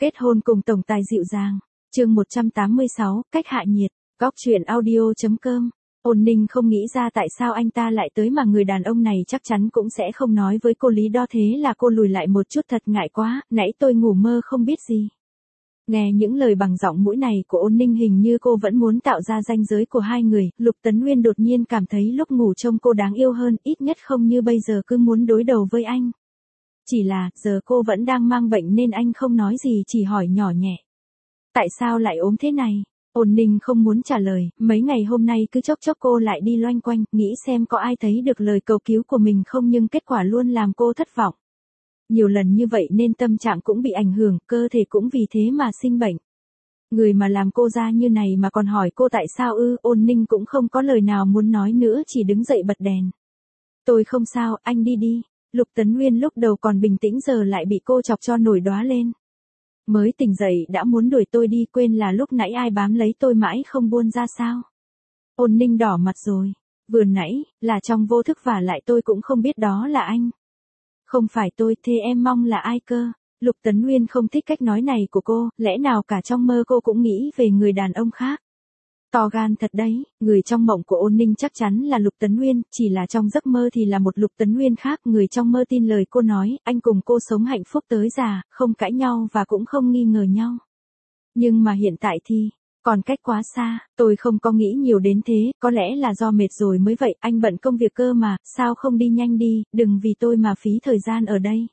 Kết hôn cùng tổng tài dịu dàng. Chương 186, cách hạ nhiệt. Góc truyện audio.com. Ôn Ninh không nghĩ ra tại sao anh ta lại tới mà người đàn ông này chắc chắn cũng sẽ không nói với cô lý do, thế là cô lùi lại một chút, thật ngại quá, nãy tôi ngủ mơ không biết gì. Nghe những lời bằng giọng mũi này của Ôn Ninh, hình như cô vẫn muốn tạo ra ranh giới của hai người. Lục Tấn Nguyên đột nhiên cảm thấy lúc ngủ trông cô đáng yêu hơn, ít nhất không như bây giờ cứ muốn đối đầu với anh. Chỉ là, giờ cô vẫn đang mang bệnh nên anh không nói gì, chỉ hỏi nhỏ nhẹ. Tại sao lại ốm thế này? Ôn Ninh không muốn trả lời, mấy ngày hôm nay cứ chốc chốc cô lại đi loanh quanh, nghĩ xem có ai thấy được lời cầu cứu của mình không, nhưng kết quả luôn làm cô thất vọng. Nhiều lần như vậy nên tâm trạng cũng bị ảnh hưởng, cơ thể cũng vì thế mà sinh bệnh. Người mà làm cô ra như này mà còn hỏi cô tại sao ư? Ôn Ninh cũng không có lời nào muốn nói nữa, chỉ đứng dậy bật đèn. Tôi không sao, anh đi đi. Lục Tấn Nguyên lúc đầu còn bình tĩnh, giờ lại bị cô chọc cho nổi đoá lên. Mới tỉnh dậy đã muốn đuổi tôi đi, quên là lúc nãy ai bám lấy tôi mãi không buông ra sao? Ôn Ninh đỏ mặt rồi. Vừa nãy, là trong vô thức và lại tôi cũng không biết đó là anh. Không phải tôi, thế em mong là ai cơ? Lục Tấn Nguyên không thích cách nói này của cô, lẽ nào cả trong mơ cô cũng nghĩ về người đàn ông khác? To gan thật đấy, người trong mộng của Ôn Ninh chắc chắn là Lục Tấn Nguyên, chỉ là trong giấc mơ thì là một Lục Tấn Nguyên khác. Người trong mơ tin lời cô nói, anh cùng cô sống hạnh phúc tới già, không cãi nhau và cũng không nghi ngờ nhau. Nhưng mà hiện tại thì, còn cách quá xa, tôi không có nghĩ nhiều đến thế, có lẽ là do mệt rồi mới vậy, anh bận công việc cơ mà, sao không đi nhanh đi, đừng vì tôi mà phí thời gian ở đây.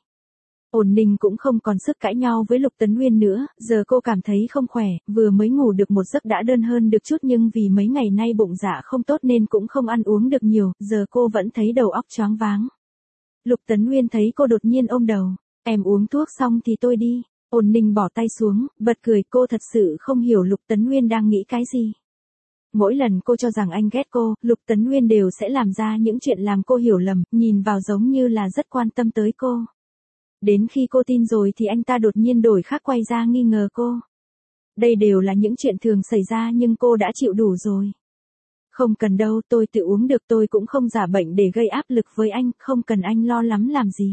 Ôn Ninh cũng không còn sức cãi nhau với Lục Tấn Nguyên nữa, giờ cô cảm thấy không khỏe, vừa mới ngủ được một giấc đã đơn hơn được chút, nhưng vì mấy ngày nay bụng dạ không tốt nên cũng không ăn uống được nhiều, giờ cô vẫn thấy đầu óc choáng váng. Lục Tấn Nguyên thấy cô đột nhiên ôm đầu, em uống thuốc xong thì tôi đi. Ôn Ninh bỏ tay xuống, bật cười, cô thật sự không hiểu Lục Tấn Nguyên đang nghĩ cái gì. Mỗi lần cô cho rằng anh ghét cô, Lục Tấn Nguyên đều sẽ làm ra những chuyện làm cô hiểu lầm, nhìn vào giống như là rất quan tâm tới cô. Đến khi cô tin rồi thì anh ta đột nhiên đổi khác, quay ra nghi ngờ cô. Đây đều là những chuyện thường xảy ra nhưng cô đã chịu đủ rồi. Không cần đâu, tôi tự uống được, tôi cũng không giả bệnh để gây áp lực với anh, không cần anh lo lắm làm gì.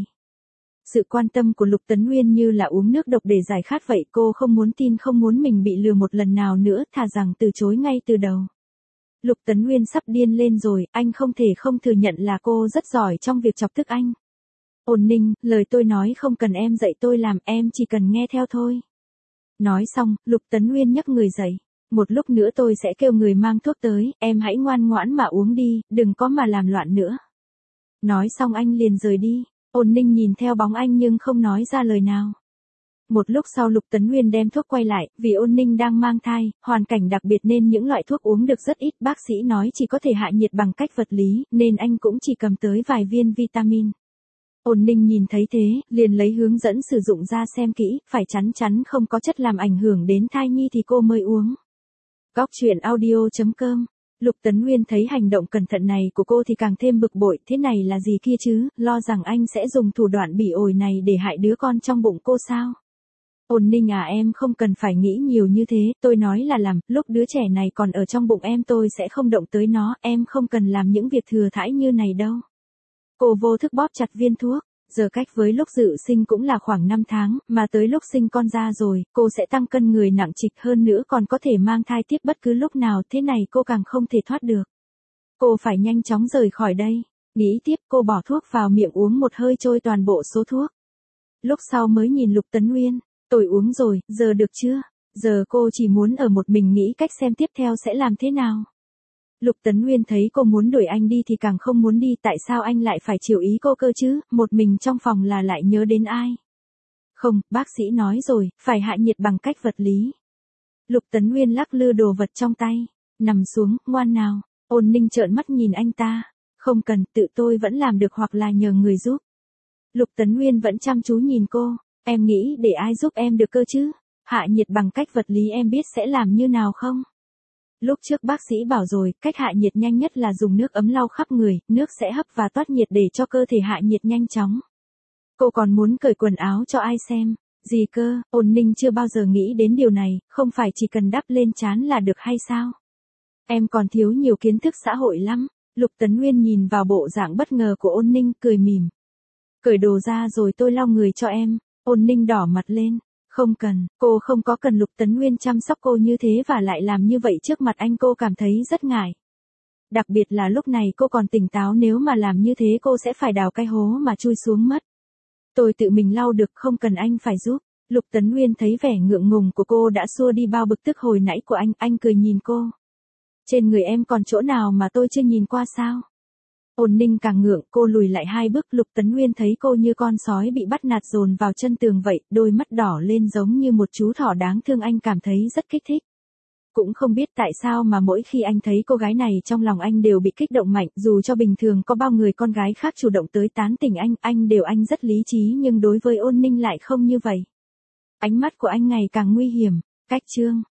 Sự quan tâm của Lục Tấn Nguyên như là uống nước độc để giải khát vậy, cô không muốn tin, không muốn mình bị lừa một lần nào nữa, thà rằng từ chối ngay từ đầu. Lục Tấn Nguyên sắp điên lên rồi, anh không thể không thừa nhận là cô rất giỏi trong việc chọc tức anh. Ôn Ninh, lời tôi nói không cần em dạy tôi làm, em chỉ cần nghe theo thôi. Nói xong, Lục Tấn Nguyên nhấc người dậy. Một lúc nữa tôi sẽ kêu người mang thuốc tới, em hãy ngoan ngoãn mà uống đi, đừng có mà làm loạn nữa. Nói xong anh liền rời đi. Ôn Ninh nhìn theo bóng anh nhưng không nói ra lời nào. Một lúc sau Lục Tấn Nguyên đem thuốc quay lại, vì Ôn Ninh đang mang thai, hoàn cảnh đặc biệt nên những loại thuốc uống được rất ít, bác sĩ nói chỉ có thể hạ nhiệt bằng cách vật lý, nên anh cũng chỉ cầm tới vài viên vitamin. Ôn Ninh nhìn thấy thế, liền lấy hướng dẫn sử dụng ra xem kỹ, phải chắn chắn không có chất làm ảnh hưởng đến thai nhi thì cô mới uống. Góc truyện audio.com. Lục Tấn Nguyên thấy hành động cẩn thận này của cô thì càng thêm bực bội, thế này là gì kia chứ, lo rằng anh sẽ dùng thủ đoạn bỉ ổi này để hại đứa con trong bụng cô sao? Ôn Ninh à, em không cần phải nghĩ nhiều như thế, tôi nói là làm, lúc đứa trẻ này còn ở trong bụng em tôi sẽ không động tới nó, em không cần làm những việc thừa thãi như này đâu. Cô vô thức bóp chặt viên thuốc, giờ cách với lúc dự sinh cũng là khoảng 5 tháng, mà tới lúc sinh con ra rồi, cô sẽ tăng cân, người nặng trịch hơn nữa, còn có thể mang thai tiếp bất cứ lúc nào, thế này cô càng không thể thoát được. Cô phải nhanh chóng rời khỏi đây. Nghĩ tiếp, cô bỏ thuốc vào miệng uống một hơi trôi toàn bộ số thuốc. Lúc sau mới nhìn Lục Tấn Nguyên, tôi uống rồi, giờ được chưa? Giờ cô chỉ muốn ở một mình nghĩ cách xem tiếp theo sẽ làm thế nào. Lục Tấn Nguyên thấy cô muốn đuổi anh đi thì càng không muốn đi, tại sao anh lại phải chiều ý cô cơ chứ, một mình trong phòng là lại nhớ đến ai? Không, bác sĩ nói rồi, phải hạ nhiệt bằng cách vật lý. Lục Tấn Nguyên lắc lư đồ vật trong tay, nằm xuống, ngoan nào. Ôn Ninh trợn mắt nhìn anh ta, không cần, tự tôi vẫn làm được hoặc là nhờ người giúp. Lục Tấn Nguyên vẫn chăm chú nhìn cô, em nghĩ để ai giúp em được cơ chứ, hạ nhiệt bằng cách vật lý em biết sẽ làm như nào không? Lúc trước bác sĩ bảo rồi, cách hạ nhiệt nhanh nhất là dùng nước ấm lau khắp người, nước sẽ hấp và toát nhiệt để cho cơ thể hạ nhiệt nhanh chóng. Cô còn muốn cởi quần áo cho ai xem? Gì cơ? Ôn Ninh chưa bao giờ nghĩ đến điều này, không phải chỉ cần đắp lên trán là được hay sao? Em còn thiếu nhiều kiến thức xã hội lắm. Lục Tấn Nguyên nhìn vào bộ dạng bất ngờ của Ôn Ninh, cười mỉm. Cởi đồ ra rồi tôi lau người cho em. Ôn Ninh đỏ mặt lên. Không cần, cô không có cần Lục Tấn Nguyên chăm sóc cô như thế và lại làm như vậy trước mặt anh, cô cảm thấy rất ngại. Đặc biệt là lúc này cô còn tỉnh táo, nếu mà làm như thế cô sẽ phải đào cái hố mà chui xuống mất. Tôi tự mình lau được, không cần anh phải giúp. Lục Tấn Nguyên thấy vẻ ngượng ngùng của cô đã xua đi bao bực tức hồi nãy của anh cười nhìn cô. Trên người em còn chỗ nào mà tôi chưa nhìn qua sao? Ôn Ninh càng ngượng, cô lùi lại 2 bước, Lục Tấn Nguyên thấy cô như con sói bị bắt nạt dồn vào chân tường vậy, đôi mắt đỏ lên giống như một chú thỏ đáng thương, anh cảm thấy rất kích thích. Cũng không biết tại sao mà mỗi khi anh thấy cô gái này trong lòng anh đều bị kích động mạnh, dù cho bình thường có bao người con gái khác chủ động tới tán tỉnh anh rất lý trí, nhưng đối với Ôn Ninh lại không như vậy. Ánh mắt của anh ngày càng nguy hiểm. Cách chương